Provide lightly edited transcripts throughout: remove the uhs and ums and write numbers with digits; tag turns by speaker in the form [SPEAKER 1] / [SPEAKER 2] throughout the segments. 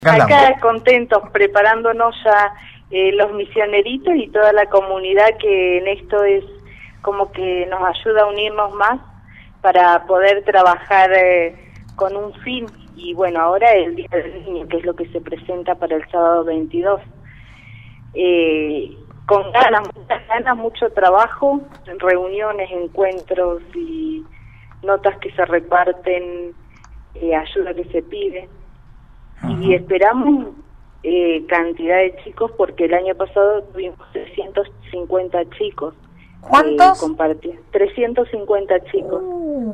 [SPEAKER 1] Acá contentos, preparándonos ya los misioneritos y toda la comunidad, que en esto es como que nos ayuda a unirnos más para poder trabajar con un fin. Y bueno, ahora el Día del Niño, que es lo que se presenta para el sábado 22. Con ganas, muchas ganas, mucho trabajo, reuniones, encuentros y notas que se reparten, ayuda que se pide. Y esperamos cantidad de chicos, porque el año pasado tuvimos 350 chicos.
[SPEAKER 2] ¿Cuántos?
[SPEAKER 1] 350 chicos.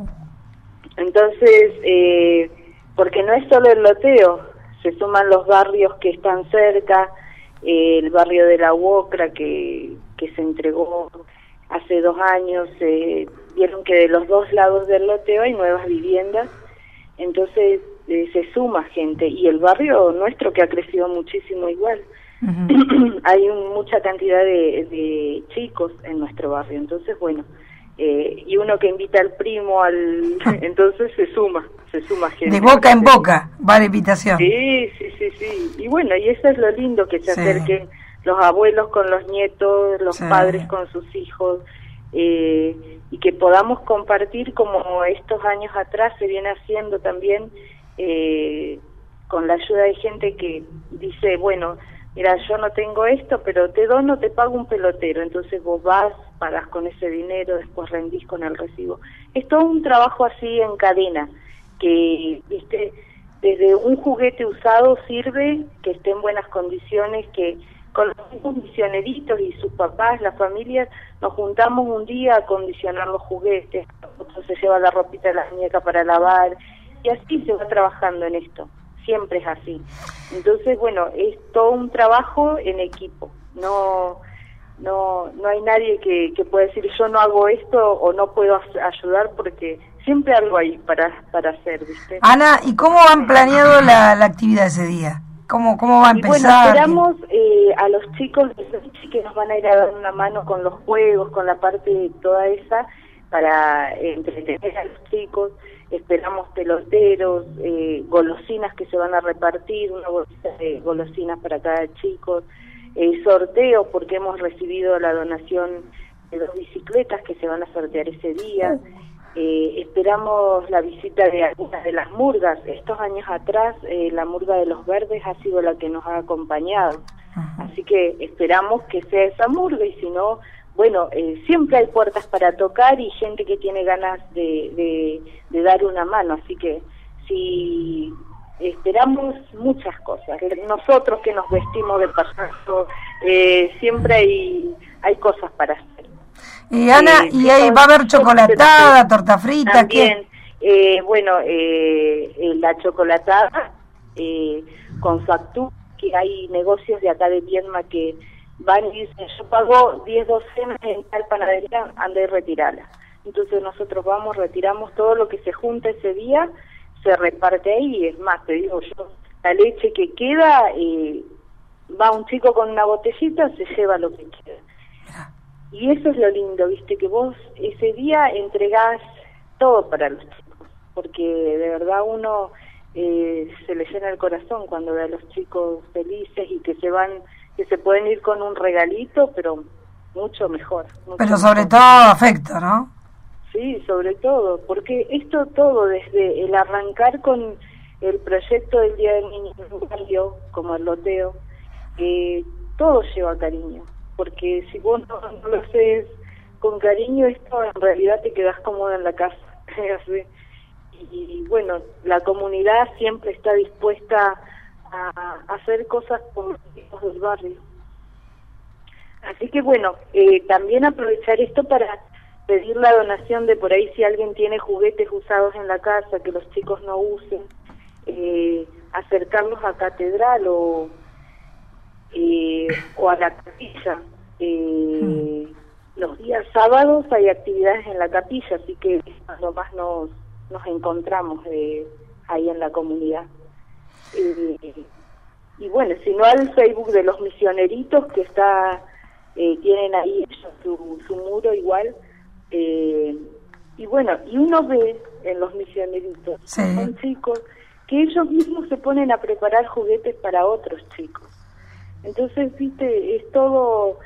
[SPEAKER 1] Entonces, porque no es solo el loteo, se suman los barrios que están cerca, el barrio de La Uocra que se entregó hace 2 años, vieron que de los dos lados del loteo hay nuevas viviendas, entonces se suma gente, y el barrio nuestro que ha crecido muchísimo igual. Hay mucha cantidad de chicos en nuestro barrio, entonces bueno, y uno que invita al primo, entonces se suma gente.
[SPEAKER 2] De boca en boca va la invitación.
[SPEAKER 1] Sí, y bueno, y eso es lo lindo, que se acerquen los abuelos con los nietos, los padres con sus hijos, y que podamos compartir como estos años atrás se viene haciendo también, con la ayuda de gente que dice, bueno, mira, yo no tengo esto, pero te pago un pelotero, entonces vos vas, pagas con ese dinero, después rendís con el recibo. Es todo un trabajo así en cadena, que, viste, desde un juguete usado sirve, que esté en buenas condiciones, que con los mismos misioneritos y sus papás, las familias, nos juntamos un día a acondicionar los juguetes, otro se lleva la ropita de la muñeca para lavar, y así se va trabajando en esto, siempre es así. Entonces, bueno, es todo un trabajo en equipo, no hay nadie que pueda decir yo no hago esto o no puedo ayudar, porque siempre algo ahí para hacer, ¿viste?
[SPEAKER 2] Ana, ¿y cómo han planeado la actividad ese día? ¿Cómo va a empezar?
[SPEAKER 1] Bueno, esperamos a los chicos que nos van a ir a dar una mano con los juegos, con la parte toda esa, para entretener a los chicos. Esperamos peloteros, golosinas que se van a repartir, una bolsita de golosinas para cada chico, sorteo, porque hemos recibido la donación de 2 bicicletas que se van a sortear ese día. Esperamos la visita de algunas de las murgas. Estos años atrás la murga de los Verdes ha sido la que nos ha acompañado, así que esperamos que sea esa murga, y si no, bueno, siempre hay puertas para tocar y gente que tiene ganas de dar una mano, así que sí, esperamos muchas cosas. Nosotros que nos vestimos de payaso, siempre hay cosas para hacer.
[SPEAKER 2] Ana, ¿y ahí va a haber chocolatada, torta frita?
[SPEAKER 1] También, la chocolatada con factura, que hay negocios de acá de Viedma que van y dicen, yo pago 10 docenas en tal panadería, anda y retirala. Entonces nosotros vamos, retiramos todo lo que se junta ese día, se reparte ahí, y es más, te digo yo, la leche que queda, va un chico con una botellita, se lleva lo que queda. Y eso es lo lindo, viste, que vos ese día entregás todo para los chicos, porque de verdad uno se le llena el corazón cuando ve a los chicos felices y que se pueden ir con un regalito, pero mucho mejor.
[SPEAKER 2] Pero sobre todo afecto, ¿no?
[SPEAKER 1] Sí, sobre todo, porque esto todo, desde el arrancar con el proyecto del Día del Niño en un barrio, como el loteo, todo lleva cariño, porque si vos no lo haces con cariño, esto en realidad te quedás cómodo en la casa. Y bueno, la comunidad siempre está dispuesta a hacer cosas con los chicos del barrio. Así que bueno, también aprovechar esto para pedir la donación de por ahí, si alguien tiene juguetes usados en la casa que los chicos no usen, acercarlos a Catedral o a la capilla. Los días sábados hay actividades en la capilla, así que cuando más nos encontramos ahí en la comunidad. Y bueno, si no, al Facebook de los misioneritos, que tienen ahí su muro igual, y bueno, y uno ve en los misioneritos, son chicos que ellos mismos se ponen a preparar juguetes para otros chicos. Entonces, viste, es todo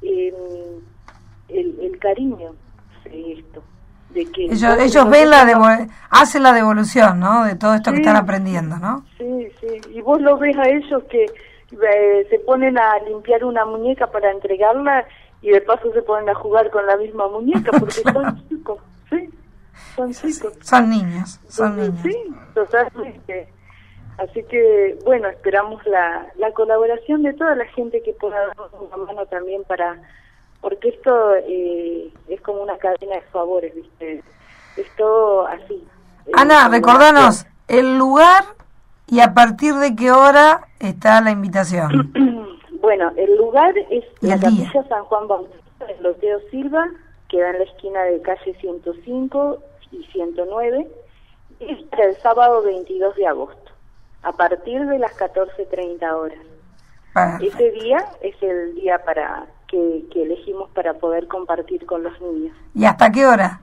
[SPEAKER 1] el cariño de esto. De que
[SPEAKER 2] ellos ven hacen la devolución, ¿no? De todo esto que están aprendiendo, ¿no?
[SPEAKER 1] Sí, sí. Y vos lo ves a ellos que se ponen a limpiar una muñeca para entregarla y de paso se ponen a jugar con la misma muñeca porque son chicos, ¿sí? Son chicos.
[SPEAKER 2] Son niños, niños.
[SPEAKER 1] Sí, totalmente. Así que, bueno, esperamos la colaboración de toda la gente que pueda darnos una mano también porque esto es como una cadena de favores, ¿viste? Es todo así.
[SPEAKER 2] Ana, recordanos el lugar y a partir de qué hora está la invitación.
[SPEAKER 1] Bueno, el lugar es la Capilla San Juan Bautista de Loteo Silva, queda en la esquina de calle 105 y 109, y es el sábado 22 de agosto, a partir de las 14:30 horas. Perfecto. Ese día es el día que elegimos para poder compartir con los niños.
[SPEAKER 2] ¿Y hasta qué hora?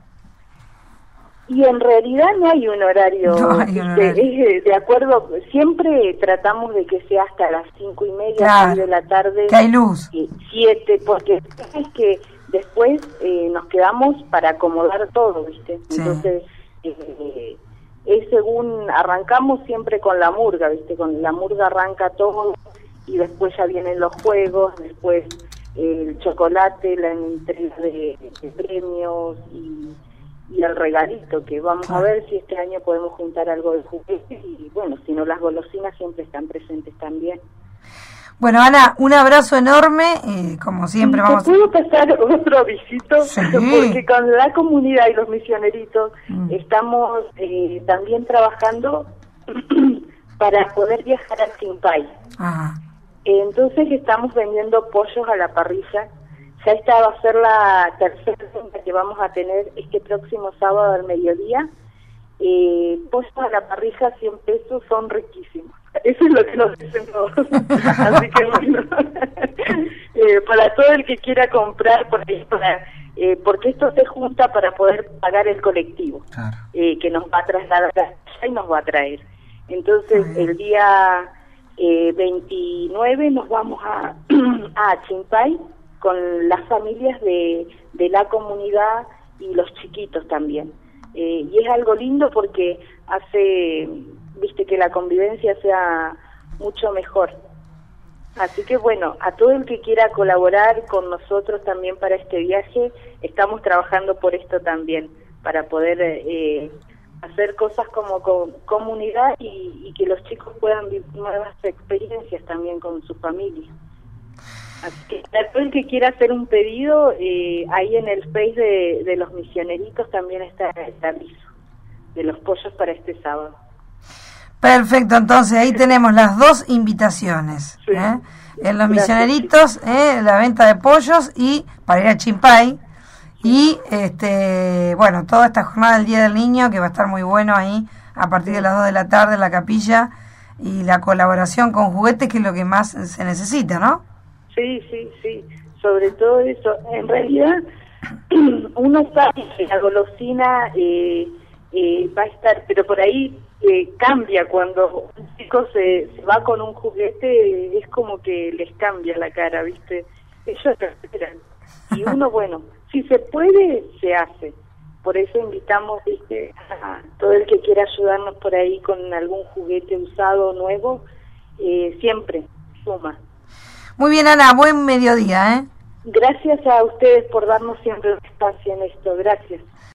[SPEAKER 1] Y en realidad no hay un horario, es de acuerdo, siempre tratamos de que sea hasta las 5:30,
[SPEAKER 2] claro,
[SPEAKER 1] 6 de la tarde.
[SPEAKER 2] Que hay luz.
[SPEAKER 1] 7, porque es que después nos quedamos para acomodar todo, ¿viste? Sí. Entonces, es según, arrancamos siempre con la murga, ¿viste? Con la murga arranca todo y después ya vienen los juegos, después el chocolate, la entrega de premios y el regalito, que vamos a ver si este año podemos juntar algo de juguetes y bueno, si no, las golosinas siempre están presentes también.
[SPEAKER 2] Bueno, Ana, un abrazo enorme, como siempre vamos...
[SPEAKER 1] ¿Te puedo pasar otro visito? Sí. Porque con la comunidad y los misioneritos estamos también trabajando para poder viajar a Chimpay. Ajá. Entonces estamos vendiendo pollos a la parrilla. Ya esta va a ser la tercera venta que vamos a tener este próximo sábado al mediodía. Pollos a la parrilla, 100 pesos, son riquísimos. Eso es lo que nos dicen todos. Así que bueno, para todo el que quiera comprar, porque esto se junta para poder pagar el colectivo, claro, que nos va a trasladar allá y nos va a traer. Entonces, el día 29 nos vamos a Chimpay con las familias de la comunidad y los chiquitos también. Y es algo lindo porque hace, viste, que la convivencia sea mucho mejor. Así que bueno, a todo el que quiera colaborar con nosotros también para este viaje, estamos trabajando por esto también, para poder hacer cosas como comunidad y que los chicos puedan vivir nuevas experiencias también con su familia. Así que a todo el que quiera hacer un pedido, ahí en el Face de los misioneritos también está el aviso de los pollos para este sábado.
[SPEAKER 2] Perfecto, entonces ahí tenemos las dos invitaciones, sí. En los misioneritos, la venta de pollos y para ir a Chimpay. Y bueno, toda esta jornada del Día del Niño que va a estar muy bueno ahí a partir de las 2 de la tarde en la capilla, y la colaboración con juguetes, que es lo que más se necesita, ¿no?
[SPEAKER 1] Sí, sí, sí, sobre todo eso. En realidad uno sabe que la golosina va a estar, pero por ahí cambia cuando un chico se va con un juguete, es como que les cambia la cara, ¿viste? Ellos lo esperan. Y uno, bueno, si se puede, se hace. Por eso invitamos, ¿viste?, a todo el que quiera ayudarnos por ahí con algún juguete usado o nuevo, siempre suma.
[SPEAKER 2] Muy bien, Ana, buen mediodía,
[SPEAKER 1] Gracias a ustedes por darnos siempre un espacio en esto. Gracias.